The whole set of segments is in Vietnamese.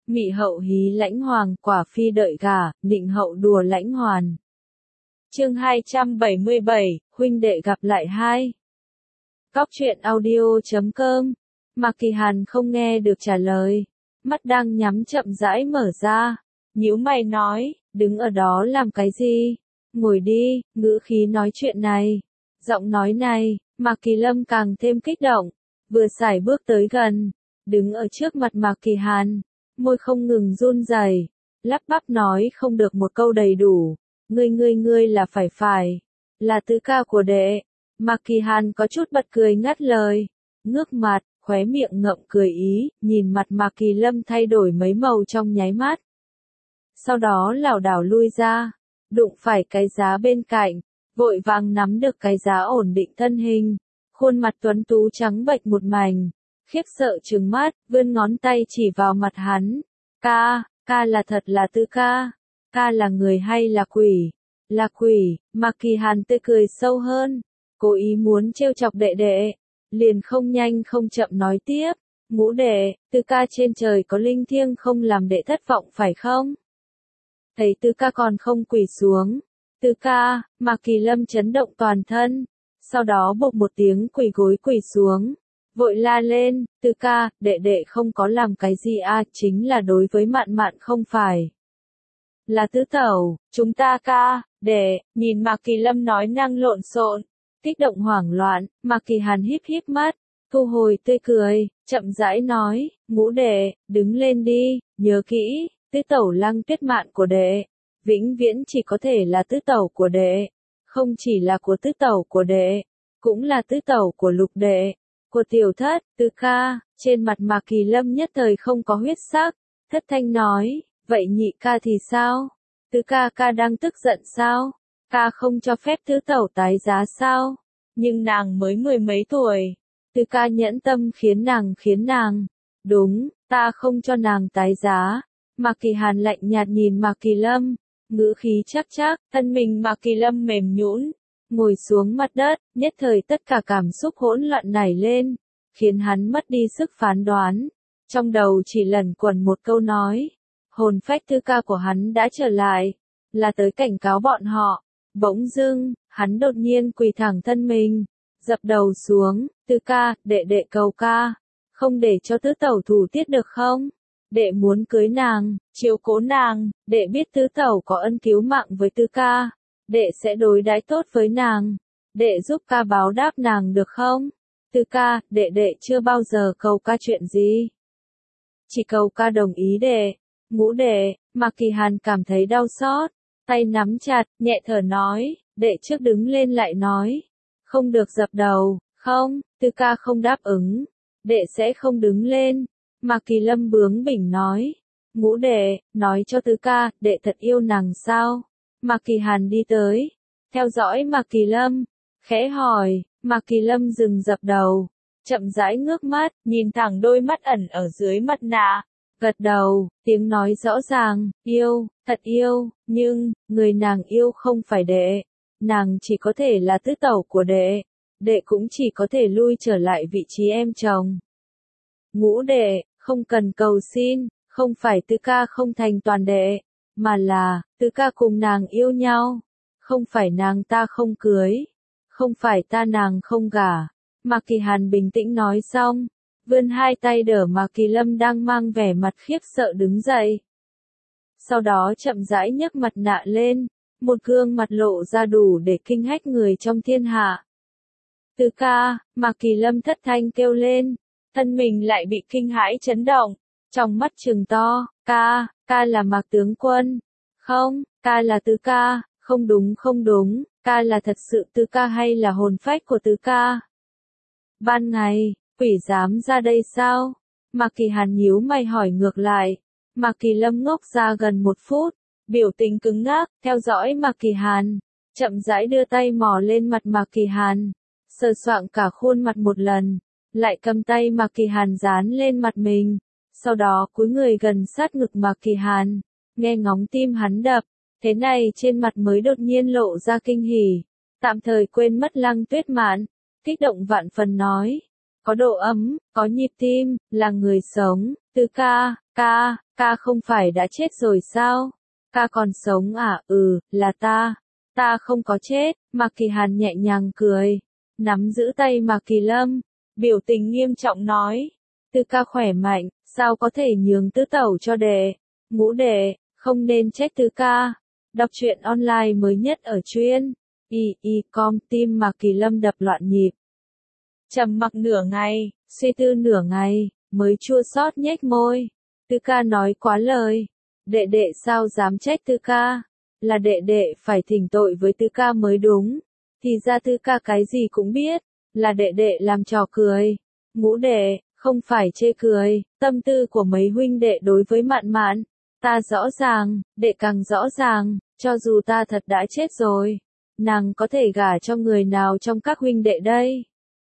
Mị hậu hí lãnh hoàng, quả phi đợi gả, nịnh hậu đùa lãnh hoàn. Chương 277, huynh đệ gặp lại hai. Cóc truyện audio.com. Mạc Kỳ Hàn không nghe được trả lời, mắt đang nhắm chậm rãi mở ra, nhíu mày nói, đứng ở đó làm cái gì? Ngồi đi. Ngữ khí nói chuyện này, giọng nói này, Mạc Kỳ Lâm càng thêm kích động, vừa sải bước tới gần, đứng ở trước mặt Mạc Kỳ Hàn, môi không ngừng run rẩy, lắp bắp nói không được một câu đầy đủ, ngươi là phải, là tứ ca của đệ. Mạc Kỳ Hàn có chút bật cười ngắt lời, ngước mặt, khóe miệng ngậm cười ý, nhìn mặt Mạc Kỳ Lâm thay đổi mấy màu trong nháy mắt. Sau đó lảo đảo lui ra, đụng phải cái giá bên cạnh, vội vàng nắm được cái giá ổn định thân hình, khuôn mặt tuấn tú trắng bệch một mảnh, khiếp sợ trừng mắt, vươn ngón tay chỉ vào mặt hắn. Ca là thật là tứ ca. Ca là người hay là quỷ? Là quỷ. Mạc Kỳ Hàn tươi cười sâu hơn, cố ý muốn trêu chọc đệ đệ, liền không nhanh không chậm nói tiếp, ngũ đệ, tứ ca trên trời có linh thiêng không làm đệ thất vọng phải không? Thấy tứ ca còn không quỳ xuống. Tứ ca, Mạc Kỳ Lâm chấn động toàn thân, sau đó bộp một tiếng quỳ gối quỳ xuống, vội la lên, tứ ca, đệ không có làm cái gì chính là đối với Mạn Mạn không phải. Là tứ tẩu, chúng ta ca, đệ, nhìn Mạc Kỳ Lâm nói năng lộn xộn, kích động hoảng loạn, Mạc Kỳ Hàn híp mắt, thu hồi tươi cười, chậm rãi nói, ngũ đệ, đứng lên đi, nhớ kỹ, tứ tẩu Lăng Tuyết Mạn của đệ, vĩnh viễn chỉ có thể là tứ tẩu của đệ, không chỉ là của tứ tẩu của đệ, cũng là tứ tẩu của lục đệ, của tiểu thất. Tứ ca. Trên mặt Mạc Kỳ Lâm nhất thời không có huyết sắc, thất thanh nói, vậy nhị ca thì sao? Tứ ca đang tức giận sao? Ca không cho phép tứ tẩu tái giá sao? Nhưng nàng mới 10 mấy tuổi. Tứ ca nhẫn tâm khiến nàng. Đúng, ta không cho nàng tái giá. Mạc Kỳ Hàn lạnh nhạt nhìn Mạc Kỳ Lâm, ngữ khí chắc, thân mình Mạc Kỳ Lâm mềm nhũn, ngồi xuống mặt đất, nhất thời tất cả cảm xúc hỗn loạn nảy lên, khiến hắn mất đi sức phán đoán. Trong đầu chỉ lẩn quẩn một câu nói, hồn phách tứ ca của hắn đã trở lại, là tới cảnh cáo bọn họ. Bỗng dưng, hắn đột nhiên quỳ thẳng thân mình, dập đầu xuống, tứ ca, đệ cầu ca, không để cho tứ tẩu thủ tiết được không? Đệ muốn cưới nàng, chiếu cố nàng, đệ biết tứ tẩu có ân cứu mạng với tứ ca, đệ sẽ đối đãi tốt với nàng, đệ giúp ca báo đáp nàng được không? Tứ ca, đệ chưa bao giờ cầu ca chuyện gì, chỉ cầu ca đồng ý đệ. Ngũ đệ. Mạc Kỳ Hàn cảm thấy đau xót, tay nắm chặt, nhẹ thở nói, đệ trước đứng lên lại nói, không được dập đầu, không, tứ ca không đáp ứng, đệ sẽ không đứng lên. Mạc Kỳ Lâm bướng bỉnh nói, ngũ đệ, nói cho tứ ca, đệ thật yêu nàng sao? Mạc Kỳ Hàn đi tới, theo dõi Mạc Kỳ Lâm, khẽ hỏi. Mạc Kỳ Lâm dừng dập đầu, chậm rãi ngước mắt, nhìn thẳng đôi mắt ẩn ở dưới mặt nạ, gật đầu, tiếng nói rõ ràng, yêu, thật yêu, nhưng, người nàng yêu không phải đệ, nàng chỉ có thể là tứ tẩu của đệ, đệ cũng chỉ có thể lui trở lại vị trí em chồng. Ngũ đệ, không cần cầu xin, không phải tứ ca không thành toàn đệ, mà là, tứ ca cùng nàng yêu nhau, không phải nàng ta không cưới, không phải ta nàng không gả. Mạc Kỳ Hàn bình tĩnh nói xong, vươn hai tay đỡ Mạc Kỳ Lâm đang mang vẻ mặt khiếp sợ đứng dậy. Sau đó chậm rãi nhấc mặt nạ lên, một gương mặt lộ ra đủ để kinh hách người trong thiên hạ. Tứ ca. Mạc Kỳ Lâm thất thanh kêu lên, thân mình lại bị kinh hãi chấn động, trong mắt trừng to, ca là Mạc tướng quân, không, ca là tứ ca, không đúng, ca là thật sự tứ ca hay là hồn phách của tứ ca? Ban ngày, quỷ dám ra đây sao? Mạc Kỳ Hàn nhíu mày hỏi ngược lại. Mạc Kỳ Lâm ngốc ra gần 1 phút, biểu tình cứng ngắc, theo dõi Mạc Kỳ Hàn, chậm rãi đưa tay mò lên mặt Mạc Kỳ Hàn, sờ soạng cả khuôn mặt một lần, lại cầm tay Mạc Kỳ Hàn dán lên mặt mình, sau đó cúi người gần sát ngực Mạc Kỳ Hàn, nghe ngóng tim hắn đập, thế này trên mặt mới đột nhiên lộ ra kinh hỉ, tạm thời quên mất Lăng Tuyết Mạn, kích động vạn phần nói, có độ ấm, có nhịp tim, là người sống. Tứ ca, Ca không phải đã chết rồi sao? Ca còn sống à? Ừ, là ta. Ta không có chết, Mạc Kỳ Hàn nhẹ nhàng cười, nắm giữ tay Mạc Kỳ Lâm, biểu tình nghiêm trọng nói. Tư ca khỏe mạnh, sao có thể nhường tứ tẩu cho đệ? Ngũ đệ, không nên trách tư ca. Đọc truyện online mới nhất ở truyện com. Tim Mạc Kỳ Lâm đập loạn nhịp. Trầm mặc nửa ngày, suy tư nửa ngày, mới chua xót nhếch môi. Tư ca nói quá lời. Đệ đệ sao dám trách tư ca? Là đệ đệ phải thỉnh tội với tư ca mới đúng. Thì ra tư ca cái gì cũng biết, là đệ đệ làm trò cười. Ngũ đệ, không phải chê cười, tâm tư của mấy huynh đệ đối với Mạn Mạn, ta rõ ràng, đệ càng rõ ràng, cho dù ta thật đã chết rồi, nàng có thể gả cho người nào trong các huynh đệ đây?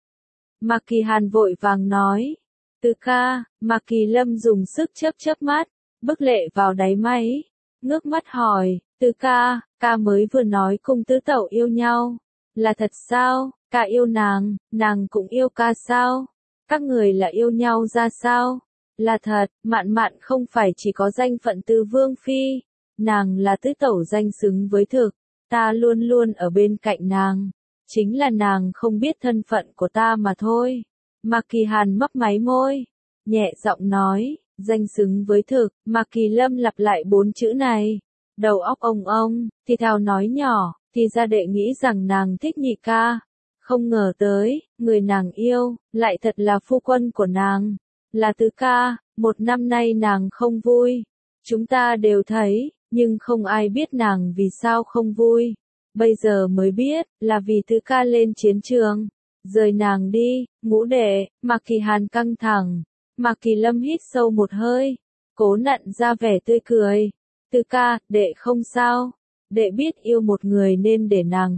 Mạc Kỳ Hàn vội vàng nói. Tư ca, Mạc Kỳ Lâm dùng sức chớp mắt, bức lệ vào đáy máy, ngước mắt hỏi, Tư ca, ca mới vừa nói cùng tứ tẩu yêu nhau, là thật sao? Ca yêu nàng, nàng cũng yêu ca sao? Các người là yêu nhau ra sao? Là thật, Mạn Mạn không phải chỉ có danh phận Tư Vương Phi, nàng là tứ tẩu danh xứng với thực, ta luôn luôn ở bên cạnh nàng, chính là nàng không biết thân phận của ta mà thôi. Mạc Kỳ Hàn mấp máy môi, nhẹ giọng nói, danh xứng với thực. Mạc Kỳ Lâm lặp lại 4 chữ này, đầu óc ông, thì thào nói nhỏ, thì ra đệ nghĩ rằng nàng thích nhị ca. Không ngờ tới, người nàng yêu, lại thật là phu quân của nàng, là tứ ca. 1 năm nay nàng không vui, chúng ta đều thấy, nhưng không ai biết nàng vì sao không vui. Bây giờ mới biết, là vì tứ ca lên chiến trường, rời nàng đi. Ngũ đệ, Mạc Kỳ Hàn căng thẳng. Mạc Kỳ Lâm hít sâu một hơi, cố nặn ra vẻ tươi cười. Tư ca, đệ không sao, đệ biết yêu một người nên để nàng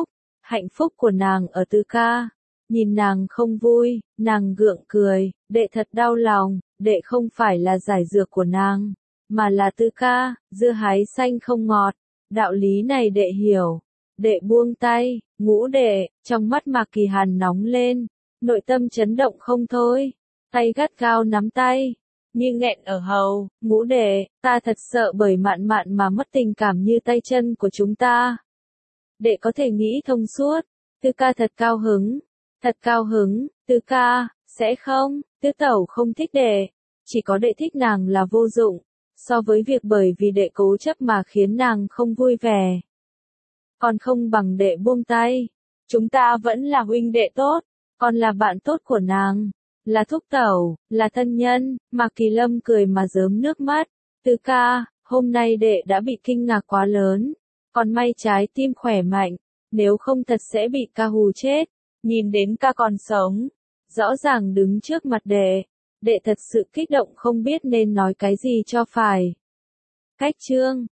hạnh phúc của nàng ở tư ca. Nhìn nàng không vui, nàng gượng cười, đệ thật đau lòng, đệ không phải là giải dược của nàng, mà là tư ca, dưa hái xanh không ngọt, đạo lý này đệ hiểu. Đệ buông tay. Ngũ đệ, trong mắt Mạc Kỳ Hàn nóng lên, nội tâm chấn động không thôi, tay gắt gao nắm tay, như nghẹn ở hầu. Ngũ đệ, ta thật sợ bởi Mạn Mạn mà mất tình cảm như tay chân của chúng ta. Đệ có thể nghĩ thông suốt. Tư ca thật cao hứng, tư ca, sẽ không, tứ tẩu không thích đệ, chỉ có đệ thích nàng là vô dụng, so với việc bởi vì đệ cố chấp mà khiến nàng không vui vẻ. Còn không bằng đệ buông tay, chúng ta vẫn là huynh đệ tốt, còn là bạn tốt của nàng, là thúc tẩu, là thân nhân. Mạc Kỳ Lâm cười mà rớm nước mắt. Tư ca, hôm nay đệ đã bị kinh ngạc quá lớn, còn may trái tim khỏe mạnh, nếu không thật sẽ bị ca hù chết. Nhìn đến ca còn sống, rõ ràng đứng trước mặt đệ thật sự kích động không biết nên nói cái gì cho phải. Cách chương